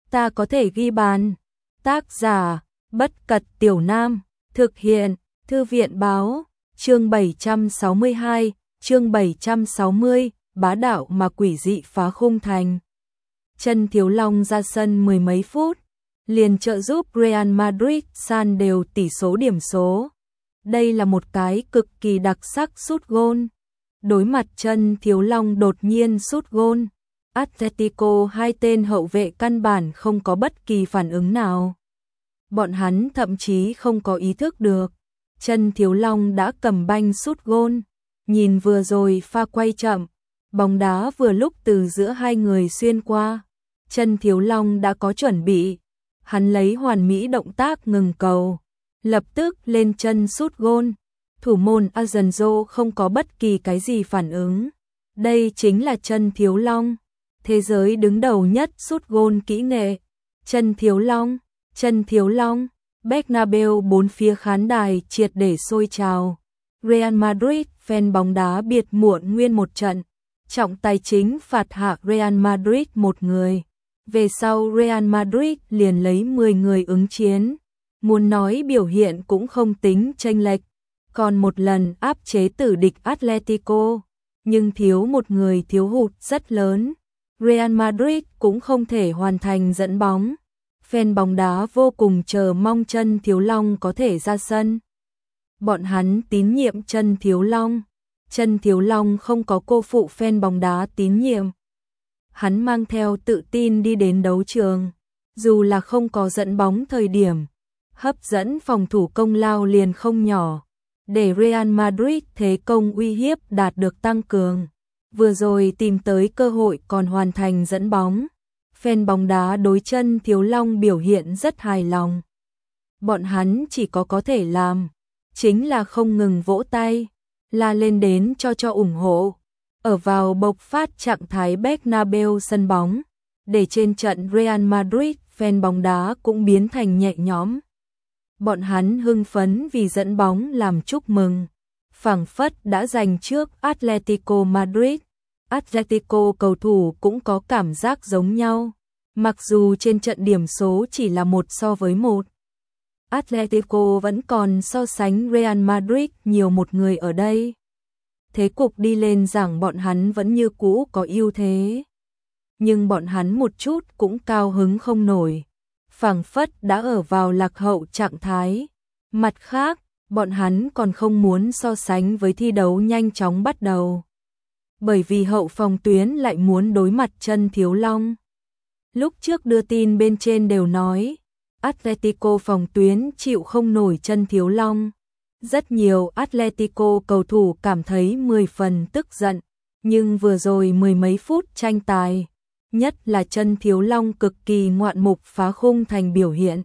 ta có thể ghi bàn. Tác giả, Bất Cật Tiểu Nam, thực hiện, Thư viện báo, chương 762, chương 760, bá đạo mà quỷ dị phá khung thành. Chân Thiếu Long ra sân mười mấy phút, liền trợ giúp Real Madrid san đều tỷ số điểm số. Đây là một cái cực kỳ đặc sắc sút gôn. Đối mặt Chân Thiếu Long đột nhiên sút gôn, Atletico hai tên hậu vệ căn bản không có bất kỳ phản ứng nào. Bọn hắn thậm chí không có ý thức được Chân Thiếu Long đã cầm banh sút gôn. Nhìn vừa rồi pha quay chậm, bóng đá vừa lúc từ giữa hai người xuyên qua. Chân Thiếu Long đã có chuẩn bị, hắn lấy hoàn mỹ động tác ngừng cầu, lập tức lên chân sút gôn. Thủ môn Asenjo không có bất kỳ cái gì phản ứng. Đây chính là Chân Thiếu Long, thế giới đứng đầu nhất sút gôn kỹ nghệ. Chân Thiếu Long, Chân Thiếu Long. Bernabeu bốn phía khán đài triệt để sôi trào. Real Madrid fan bóng đá biệt muộn nguyên một trận. Trọng tài chính phạt hạ Real Madrid một người. Về sau Real Madrid liền lấy 10 người ứng chiến. Muốn nói biểu hiện cũng không tính chênh lệch, còn một lần áp chế tử địch Atletico, nhưng thiếu một người thiếu hụt rất lớn. Real Madrid cũng không thể hoàn thành dẫn bóng. Fan bóng đá vô cùng chờ mong Chân Thiếu Long có thể ra sân. Bọn hắn tín nhiệm Chân Thiếu Long. Chân Thiếu Long không có cô phụ fan bóng đá tín nhiệm. Hắn mang theo tự tin đi đến đấu trường, dù là không có dẫn bóng thời điểm, hấp dẫn phòng thủ công lao liền không nhỏ, để Real Madrid thế công uy hiếp đạt được tăng cường. Vừa rồi tìm tới cơ hội còn hoàn thành dẫn bóng. Fan bóng đá đối Chân Thiếu Long biểu hiện rất hài lòng. Bọn hắn chỉ có thể làm, chính là không ngừng vỗ tay, la lên đến cho ủng hộ. Ở vào bộc phát trạng thái Bernabeu sân bóng, để trên trận Real Madrid fan bóng đá cũng biến thành nhẹ nhõm. Bọn hắn hưng phấn vì dẫn bóng làm chúc mừng, phảng phất đã giành trước Atletico Madrid. Atletico cầu thủ cũng có cảm giác giống nhau, mặc dù trên trận điểm số chỉ là 1-1. Atletico vẫn còn so sánh Real Madrid nhiều một người ở đây. Thế cục đi lên rằng bọn hắn vẫn như cũ có ưu thế. Nhưng bọn hắn một chút cũng cao hứng không nổi, phảng phất đã ở vào lạc hậu trạng thái. Mặt khác, bọn hắn còn không muốn so sánh với thi đấu nhanh chóng bắt đầu, bởi vì hậu phòng tuyến lại muốn đối mặt Chân Thiếu Long. Lúc trước đưa tin bên trên đều nói, Atletico phòng tuyến chịu không nổi Chân Thiếu Long. Rất nhiều Atletico cầu thủ cảm thấy 10 phần tức giận, nhưng vừa rồi mười mấy phút tranh tài, nhất là Chân Thiếu Long cực kỳ ngoạn mục phá khung thành biểu hiện,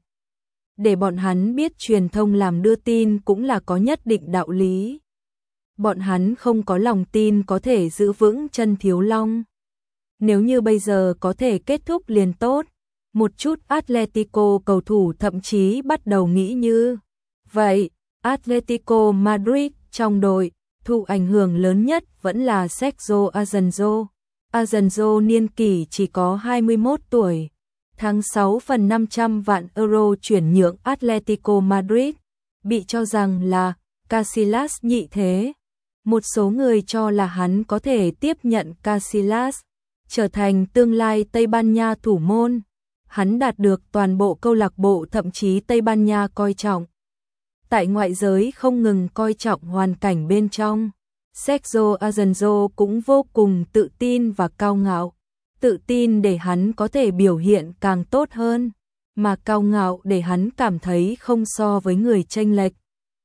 để bọn hắn biết truyền thông làm đưa tin cũng là có nhất định đạo lý. Bọn hắn không có lòng tin có thể giữ vững Chân Thiếu Long. Nếu như bây giờ có thể kết thúc liền tốt. Một chút Atletico cầu thủ thậm chí bắt đầu nghĩ như vậy. Atletico Madrid trong đội, thụ ảnh hưởng lớn nhất vẫn là Sergio Asenjo. Asenjo niên kỷ chỉ có 21 tuổi. Tháng 6 phần 500 vạn euro chuyển nhượng Atletico Madrid, bị cho rằng là Casillas nhị thế. Một số người cho là hắn có thể tiếp nhận Casillas, trở thành tương lai Tây Ban Nha thủ môn. Hắn đạt được toàn bộ câu lạc bộ thậm chí Tây Ban Nha coi trọng. Tại ngoại giới không ngừng coi trọng hoàn cảnh bên trong, Sergio Asenjo cũng vô cùng tự tin và cao ngạo. Tự tin để hắn có thể biểu hiện càng tốt hơn, mà cao ngạo để hắn cảm thấy không so với người chênh lệch.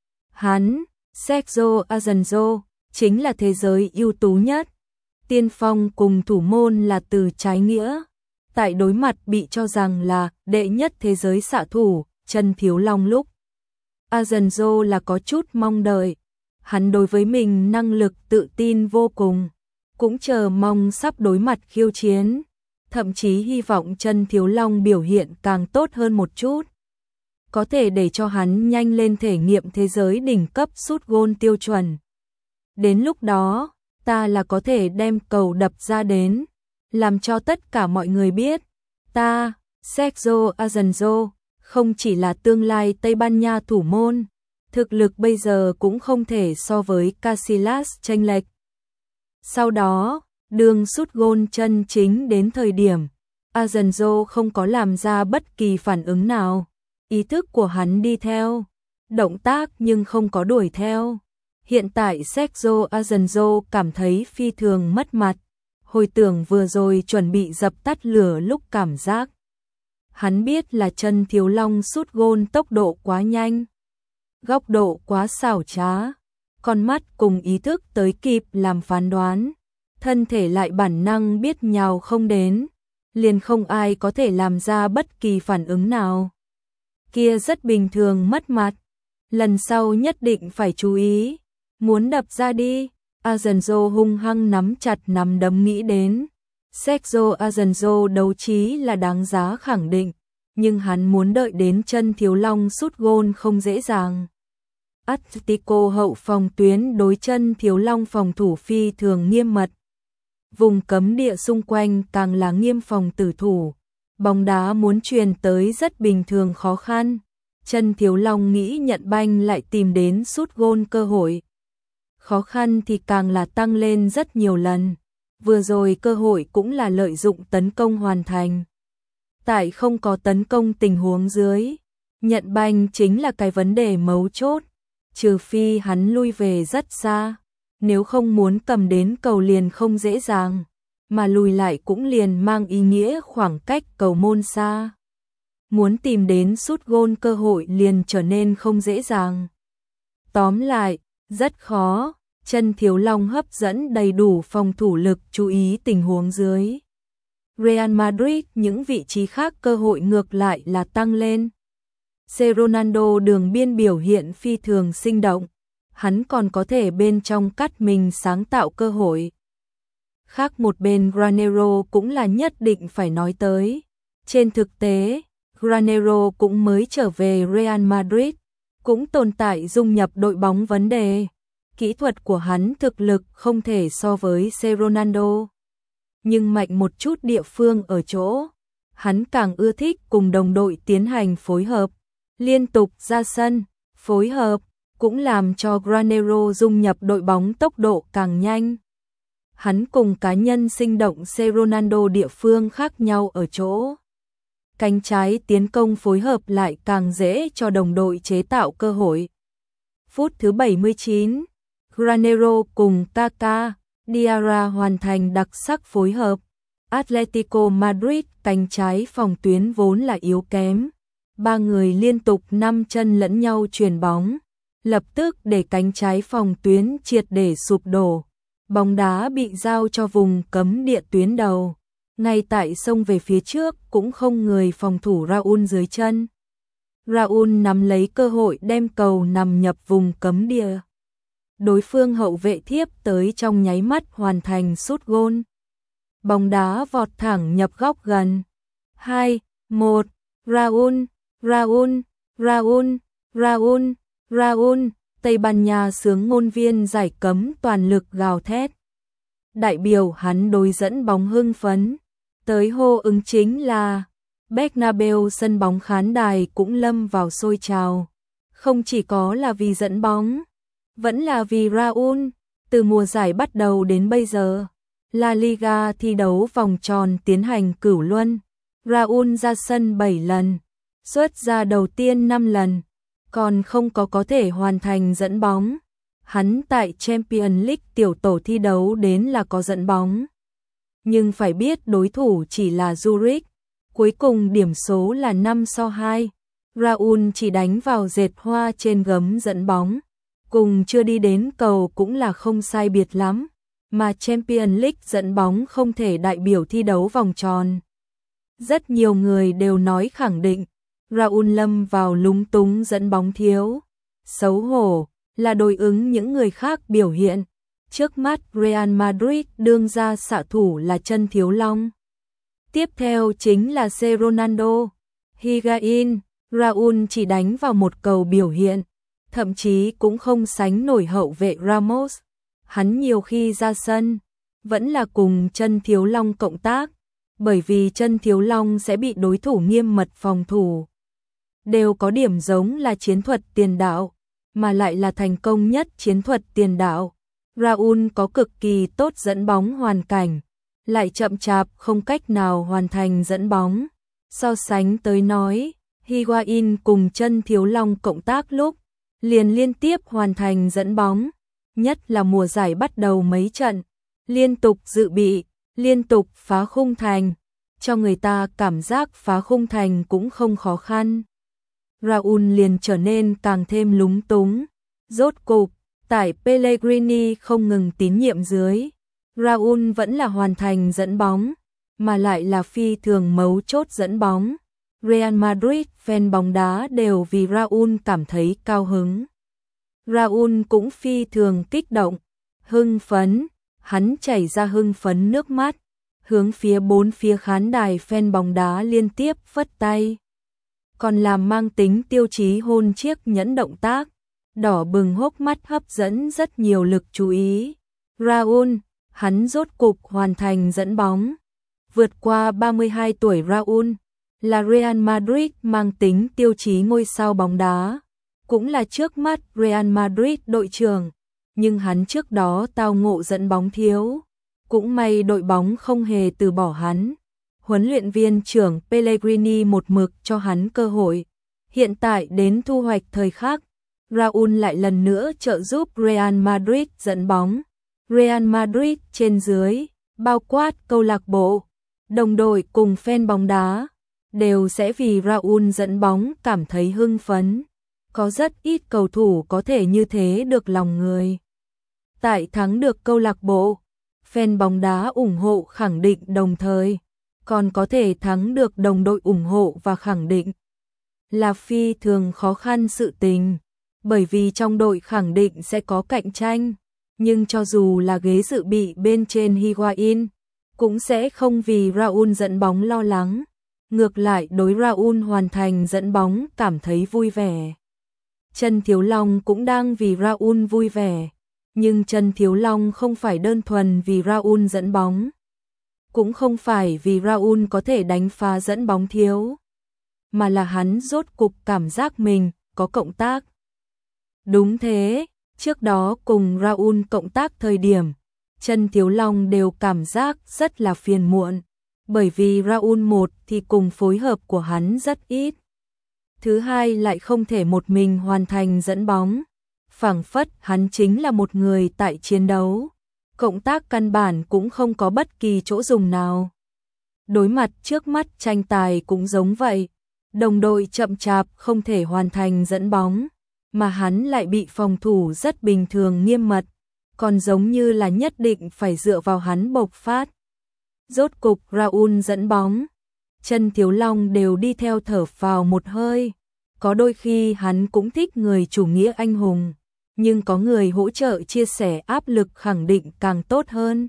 Hắn, Sergio Asenjo, chính là thế giới ưu tú nhất. Tiên phong cùng thủ môn là từ trái nghĩa. Tại đối mặt bị cho rằng là đệ nhất thế giới xạ thủ, Chân Thiếu Long lúc, Asenjo là có chút mong đợi. Hắn đối với mình năng lực tự tin vô cùng, cũng chờ mong sắp đối mặt khiêu chiến, thậm chí hy vọng Chân Thiếu Long biểu hiện càng tốt hơn một chút, có thể để cho hắn nhanh lên thể nghiệm thế giới đỉnh cấp sút gôn tiêu chuẩn. Đến lúc đó, ta là có thể đem cầu đập ra đến, làm cho tất cả mọi người biết, ta Sergio Aguero không chỉ là tương lai Tây Ban Nha thủ môn, thực lực bây giờ cũng không thể so với Casillas chênh lệch. Sau đó, đường sút gôn chân chính đến thời điểm, Aguero không có làm ra bất kỳ phản ứng nào. Ý thức của hắn đi theo động tác nhưng không có đuổi theo. Hiện tại Sergio Aguero cảm thấy phi thường mất mặt. Hồi tưởng vừa rồi chuẩn bị dập tắt lửa lúc cảm giác. Hắn biết là chân Thiếu Long sút gôn tốc độ quá nhanh, góc độ quá xảo trá, con mắt cùng ý thức tới kịp làm phán đoán, thân thể lại bản năng biết nhào không đến, liền không ai có thể làm ra bất kỳ phản ứng nào. Kia rất bình thường mất mặt, lần sau nhất định phải chú ý, muốn đập ra đi. Aguero hung hăng nắm chặt nắm đấm nghĩ đến. Sergio Aguero đấu trí là đáng giá khẳng định, nhưng hắn muốn đợi đến chân Thiếu Long sút gôn không dễ dàng. Atletico hậu phòng tuyến đối chân Thiếu Long phòng thủ phi thường nghiêm mật. Vùng cấm địa xung quanh càng là nghiêm phòng tử thủ. Bóng đá muốn truyền tới rất bình thường khó khăn. Chân Thiếu Long nghĩ nhận banh lại tìm đến sút gôn cơ hội. Khó khăn thì càng là tăng lên rất nhiều lần. Vừa rồi cơ hội cũng là lợi dụng tấn công hoàn thành. Tại không có tấn công tình huống dưới, nhận banh chính là cái vấn đề mấu chốt. Trừ phi hắn lui về rất xa, nếu không muốn cầm đến cầu liền không dễ dàng, mà lùi lại cũng liền mang ý nghĩa khoảng cách cầu môn xa. Muốn tìm đến sút gôn cơ hội liền trở nên không dễ dàng. Tóm lại, rất khó, chân Thiếu Long hấp dẫn đầy đủ phòng thủ lực chú ý tình huống dưới. Real Madrid những vị trí khác cơ hội ngược lại là tăng lên. Ronaldo đường biên biểu hiện phi thường sinh động, hắn còn có thể bên trong cắt mình sáng tạo cơ hội. Khác một bên Granero cũng là nhất định phải nói tới. Trên thực tế, Granero cũng mới trở về Real Madrid, cũng tồn tại dung nhập đội bóng vấn đề. Kỹ thuật của hắn thực lực không thể so với Ronaldo, nhưng mạnh một chút địa phương ở chỗ, hắn càng ưa thích cùng đồng đội tiến hành phối hợp, liên tục ra sân, phối hợp, cũng làm cho Granero dung nhập đội bóng tốc độ càng nhanh. Hắn cùng cá nhân sinh động Ronaldo địa phương khác nhau ở chỗ. Cánh trái tiến công phối hợp lại càng dễ cho đồng đội chế tạo cơ hội. Phút thứ 79, Granero cùng Kaká, Diarra hoàn thành đặc sắc phối hợp. Atletico Madrid cánh trái phòng tuyến vốn là yếu kém. Ba người liên tục 5 chân lẫn nhau chuyền bóng, lập tức để cánh trái phòng tuyến triệt để sụp đổ. Bóng đá bị giao cho vùng cấm địa tuyến đầu. Ngay tại sông về phía trước cũng không người phòng thủ Raúl dưới chân. Raúl nắm lấy cơ hội đem cầu nằm nhập vùng cấm địa. Đối phương hậu vệ thiếp tới trong nháy mắt hoàn thành sút gôn. Bóng đá vọt thẳng nhập góc gần. 2-1, Raúl, Raúl, Raúl, Raúl, Raúl, Tây Ban Nha xướng ngôn viên giải cấm toàn lực gào thét. Đại biểu hắn đối dẫn bóng hưng phấn. Tới hô ứng chính là Bernabeu, sân bóng khán đài cũng lâm vào sôi trào. Không chỉ có là vì dẫn bóng, vẫn là vì Raúl. Từ mùa giải bắt đầu đến bây giờ, La Liga thi đấu vòng tròn tiến hành cửu luân. Raúl ra sân 7 lần, xuất ra đầu tiên 5 lần, còn không có thể hoàn thành dẫn bóng. Hắn tại Champions League tiểu tổ thi đấu đến là có dẫn bóng. Nhưng phải biết đối thủ chỉ là Zurich, cuối cùng điểm số là 5-2. Raúl chỉ đánh vào dệt hoa trên gấm dẫn bóng, cùng chưa đi đến cầu cũng là không sai biệt lắm, mà Champions League dẫn bóng không thể đại biểu thi đấu vòng tròn. Rất nhiều người đều nói khẳng định, Raúl lâm vào lúng túng dẫn bóng thiếu. Xấu hổ là đối ứng những người khác biểu hiện. Trước mắt Real Madrid đương ra xạ thủ là chân Thiếu Long. Tiếp theo chính là Ronaldo, Higuain. Raúl chỉ đánh vào một cầu biểu hiện, thậm chí cũng không sánh nổi hậu vệ Ramos. Hắn nhiều khi ra sân, vẫn là cùng chân Thiếu Long cộng tác. bởi vì chân Thiếu Long sẽ bị đối thủ nghiêm mật phòng thủ. Đều có điểm giống là chiến thuật tiền đạo, mà lại là thành công nhất chiến thuật tiền đạo. Raul có cực kỳ tốt dẫn bóng hoàn cảnh, lại chậm chạp không cách nào hoàn thành dẫn bóng. So sánh tới nói, Higuain cùng chân Thiếu Long cộng tác lúc, liền liên tiếp hoàn thành dẫn bóng, nhất là mùa giải bắt đầu mấy trận, liên tục dự bị, liên tục phá khung thành, cho người ta cảm giác phá khung thành cũng không khó khăn. Raul liền trở nên càng thêm lúng túng. Rốt cục, tại Pellegrini không ngừng tín nhiệm dưới, Raul vẫn là hoàn thành dẫn bóng, mà lại là phi thường mấu chốt dẫn bóng. Real Madrid fan bóng đá đều vì Raul cảm thấy cao hứng. Raul cũng phi thường kích động, hưng phấn, hắn chảy ra hưng phấn nước mắt, hướng phía bốn phía khán đài fan bóng đá liên tiếp phất tay. Còn làm mang tính tiêu chí hôn chiếc nhẫn động tác, đỏ bừng hốc mắt hấp dẫn rất nhiều lực chú ý. Raul, hắn rốt cục hoàn thành dẫn bóng. Vượt qua 32 tuổi Raul, là Real Madrid mang tính tiêu chí ngôi sao bóng đá, cũng là trước mắt Real Madrid đội trưởng, nhưng hắn trước đó tao ngộ dẫn bóng thiếu, cũng may đội bóng không hề từ bỏ hắn. Huấn luyện viên trưởng Pellegrini một mực cho hắn cơ hội. Hiện tại đến thu hoạch thời khắc, Raul lại lần nữa trợ giúp Real Madrid dẫn bóng. Real Madrid trên dưới, bao quát câu lạc bộ, đồng đội cùng fan bóng đá, đều sẽ vì Raul dẫn bóng cảm thấy hưng phấn. Có rất ít cầu thủ có thể như thế được lòng người. Tại thắng được câu lạc bộ, fan bóng đá ủng hộ khẳng định đồng thời, còn có thể thắng được đồng đội ủng hộ và khẳng định, là phi thường khó khăn sự tình, bởi vì trong đội khẳng định sẽ có cạnh tranh, nhưng cho dù là ghế dự bị bên trên Higuain, cũng sẽ không vì Raul dẫn bóng lo lắng, ngược lại đối Raul hoàn thành dẫn bóng cảm thấy vui vẻ. Chân Thiếu Long cũng đang vì Raul vui vẻ, nhưng chân Thiếu Long không phải đơn thuần vì Raul dẫn bóng, cũng không phải vì Raul có thể đánh phá dẫn bóng thiếu, mà là hắn rốt cục cảm giác mình có cộng tác. Đúng thế, trước đó cùng Raul cộng tác thời điểm, chân Thiếu Long đều cảm giác rất là phiền muộn, bởi vì Raul một thì cùng phối hợp của hắn rất ít. Thứ hai lại không thể một mình hoàn thành dẫn bóng, phảng phất hắn chính là một người tại chiến đấu. Cộng tác căn bản cũng không có bất kỳ chỗ dùng nào. Đối mặt trước mắt tranh tài cũng giống vậy, đồng đội chậm chạp không thể hoàn thành dẫn bóng, mà hắn lại bị phòng thủ rất bình thường nghiêm mật, còn giống như là nhất định phải dựa vào hắn bộc phát. Rốt cục Raul dẫn bóng, chân Thiếu Long đều đi theo thở phào một hơi, có đôi khi hắn cũng thích người chủ nghĩa anh hùng, nhưng có người hỗ trợ chia sẻ áp lực khẳng định càng tốt hơn.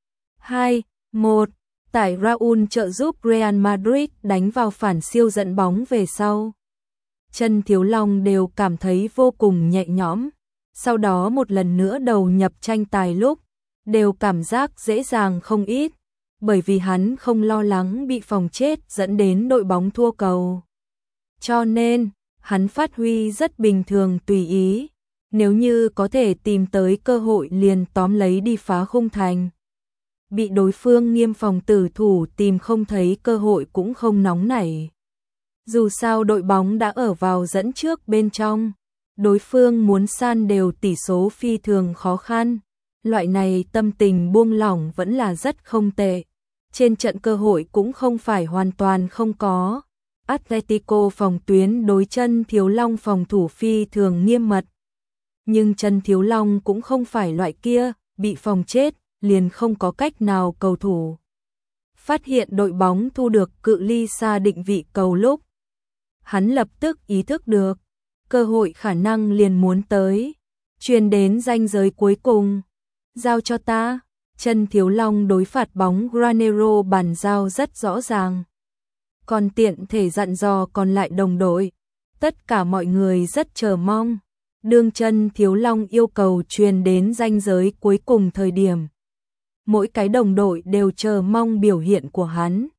2-1, tại Raul trợ giúp Real Madrid đánh vào phản siêu dẫn bóng về sau. Chân Thiếu Long đều cảm thấy vô cùng nhẹ nhõm, sau đó một lần nữa đầu nhập tranh tài lúc, đều cảm giác dễ dàng không ít, bởi vì hắn không lo lắng bị phòng chết dẫn đến đội bóng thua cầu. Cho nên, hắn phát huy rất bình thường tùy ý. Nếu như có thể tìm tới cơ hội liền tóm lấy đi phá khung thành. Bị đối phương nghiêm phòng tử thủ tìm không thấy cơ hội cũng không nóng nảy. Dù sao đội bóng đã ở vào dẫn trước bên trong, đối phương muốn san đều tỷ số phi thường khó khăn. Loại này tâm tình buông lỏng vẫn là rất không tệ. Trên trận cơ hội cũng không phải hoàn toàn không có. Atletico phòng tuyến đối chân Thiếu Long phòng thủ phi thường nghiêm mật. Nhưng chân Thiếu Long cũng không phải loại kia, bị phòng chết, liền không có cách nào cầu thủ. Phát hiện đội bóng thu được cự ly xa định vị cầu lúc. Hắn lập tức ý thức được, cơ hội khả năng liền muốn tới, truyền đến ranh giới cuối cùng. Giao cho ta, chân Thiếu Long đối phạt bóng Granero bàn giao rất rõ ràng. Còn tiện thể dặn dò còn lại đồng đội, tất cả mọi người rất chờ mong. Đương chân Thiếu Long yêu cầu truyền đến ranh giới cuối cùng thời điểm. Mỗi cái đồng đội đều chờ mong biểu hiện của hắn,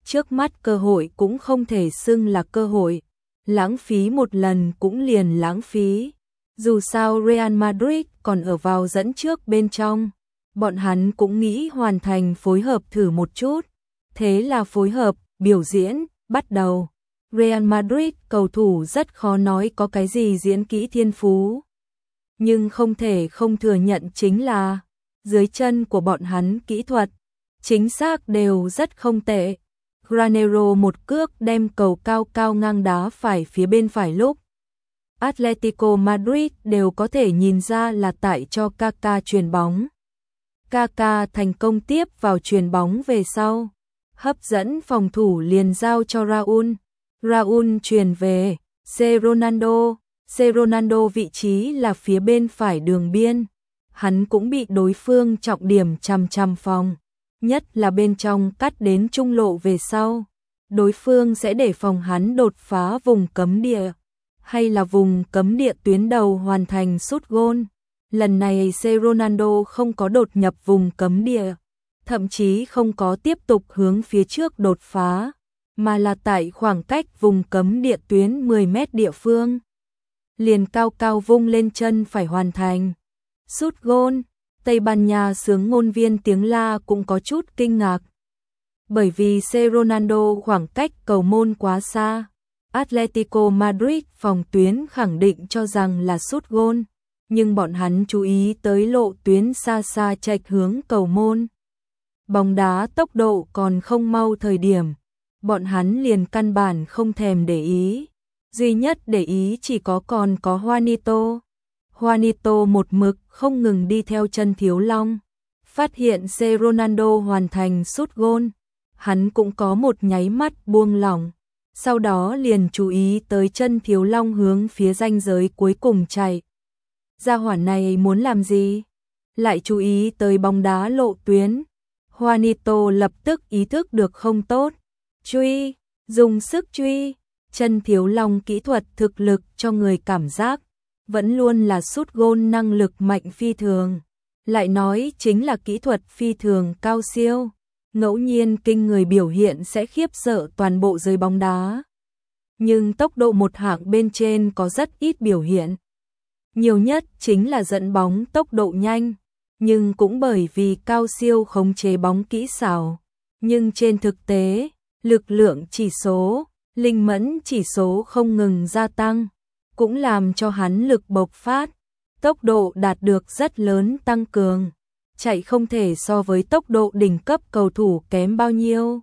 trước mắt cơ hội cũng không thể xưng là cơ hội, lãng phí một lần cũng liền lãng phí. Dù sao Real Madrid còn ở vào dẫn trước bên trong, bọn hắn cũng nghĩ hoàn thành phối hợp thử một chút. Thế là phối hợp, biểu diễn, bắt đầu. Real Madrid cầu thủ rất khó nói có cái gì diễn kỹ thiên phú. Nhưng không thể không thừa nhận chính là dưới chân của bọn hắn kỹ thuật, chính xác đều rất không tệ. Granero một cước đem cầu cao cao ngang đá phải phía bên phải lúc Atletico Madrid đều có thể nhìn ra là tại cho Kaká chuyền bóng. Kaká thành công tiếp vào chuyền bóng về sau, hấp dẫn phòng thủ liền giao cho Raúl. Raúl chuyền về Ronaldo vị trí là phía bên phải đường biên. Hắn cũng bị đối phương trọng điểm chằm chằm phòng, nhất là bên trong cắt đến trung lộ về sau. Đối phương sẽ để phòng hắn đột phá vùng cấm địa, hay là vùng cấm địa tuyến đầu hoàn thành sút gôn. Lần này Ronaldo không có đột nhập vùng cấm địa, thậm chí không có tiếp tục hướng phía trước đột phá, mà là tại khoảng cách vùng cấm địa tuyến 10 mét địa phương. Liền cao cao vung lên chân phải hoàn thành sút gôn. Tây Ban Nha xướng ngôn viên tiếng la cũng có chút kinh ngạc. Bởi vì Ronaldo khoảng cách cầu môn quá xa, Atletico Madrid phòng tuyến khẳng định cho rằng là sút gôn, nhưng bọn hắn chú ý tới lộ tuyến xa xa chệch hướng cầu môn. Bóng đá tốc độ còn không mau thời điểm, bọn hắn liền căn bản không thèm để ý. Duy nhất để ý chỉ còn có Juanito. Juanito một mực không ngừng đi theo chân Thiếu Long. Phát hiện Ronaldo hoàn thành sút gôn, hắn cũng có một nháy mắt buông lỏng. Sau đó liền chú ý tới chân Thiếu Long hướng phía ranh giới cuối cùng chạy. Gia hỏa này muốn làm gì? Lại chú ý tới bóng đá lộ tuyến. Juanito lập tức ý thức được không tốt. Truy, dùng sức truy. Chân Thiếu Long kỹ thuật thực lực cho người cảm giác vẫn luôn là sút gôn năng lực mạnh phi thường. Lại nói chính là kỹ thuật phi thường cao siêu. Ngẫu nhiên kinh người biểu hiện sẽ khiếp sợ toàn bộ giới bóng đá. Nhưng tốc độ một hạng bên trên có rất ít biểu hiện. Nhiều nhất chính là dẫn bóng tốc độ nhanh, nhưng cũng bởi vì cao siêu khống chế bóng kỹ xảo. Nhưng trên thực tế, lực lượng chỉ số, linh mẫn chỉ số không ngừng gia tăng, cũng làm cho hắn lực bộc phát, tốc độ đạt được rất lớn tăng cường. Chạy không thể so với tốc độ đỉnh cấp cầu thủ kém bao nhiêu.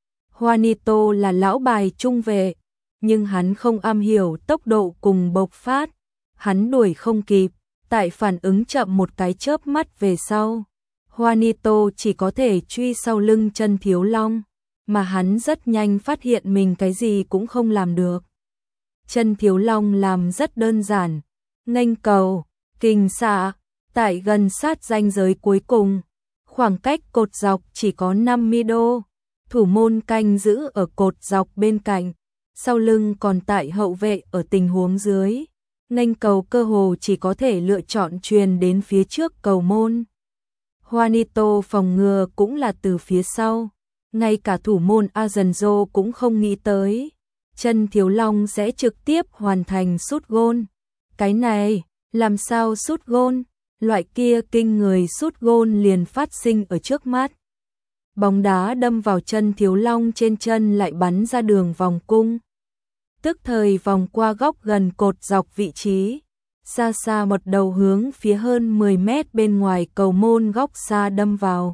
Juanito là lão bài trung vệ, nhưng hắn không am hiểu tốc độ cùng bộc phát. Hắn đuổi không kịp, tại phản ứng chậm một cái chớp mắt về sau. Juanito chỉ có thể truy sau lưng chân Thiếu Long, mà hắn rất nhanh phát hiện mình cái gì cũng không làm được. Chân Thiếu Long làm rất đơn giản, nghênh cầu, kình xạ, tại gần sát ranh giới cuối cùng, khoảng cách cột dọc chỉ có 50 đô, thủ môn canh giữ ở cột dọc bên cạnh, sau lưng còn tại hậu vệ ở tình huống dưới, nghênh cầu cơ hồ chỉ có thể lựa chọn truyền đến phía trước cầu môn. Juanito phòng ngừa cũng là từ phía sau, ngay cả thủ môn Asenjo cũng không nghĩ tới, chân Thiếu Long sẽ trực tiếp hoàn thành sút gôn. Cái này, làm sao sút gôn? Loại kia kinh người sút gôn liền phát sinh ở trước mắt. Bóng đá đâm vào chân Thiếu Long trên chân lại bắn ra đường vòng cung. Tức thời vòng qua góc gần cột dọc vị trí. Xa xa một đầu hướng phía hơn 10 mét bên ngoài cầu môn góc xa đâm vào.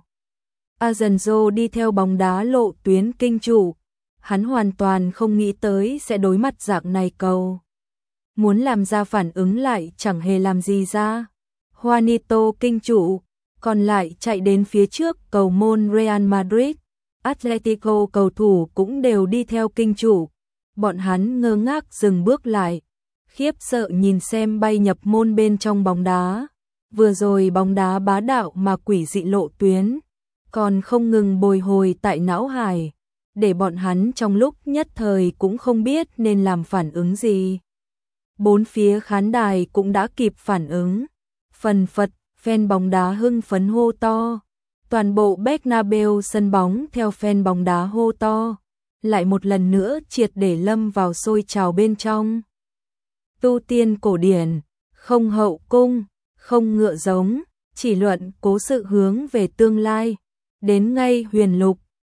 Asenjo đi theo bóng đá lộ tuyến kinh chủ. Hắn hoàn toàn không nghĩ tới sẽ đối mặt dạng này cầu. Muốn làm ra phản ứng lại chẳng hề làm gì ra. Juanito kinh chủ, còn lại chạy đến phía trước cầu môn Real Madrid. Atletico cầu thủ cũng đều đi theo kinh chủ. Bọn hắn ngơ ngác dừng bước lại, khiếp sợ nhìn xem bay nhập môn bên trong bóng đá. Vừa rồi bóng đá bá đạo mà quỷ dị lộ tuyến, còn không ngừng bồi hồi tại não hải, để bọn hắn trong lúc nhất thời cũng không biết nên làm phản ứng gì. Bốn phía khán đài cũng đã kịp phản ứng. Phần phật, fan bóng đá hưng phấn hô to. Toàn bộ Bernabeu sân bóng theo fan bóng đá hô to. lại một lần nữa triệt để lâm vào sôi trào bên trong. Tu tiên cổ điển, không hậu cung, không ngựa giống, chỉ luận cố sự hướng về tương lai. Đến ngay huyền lục,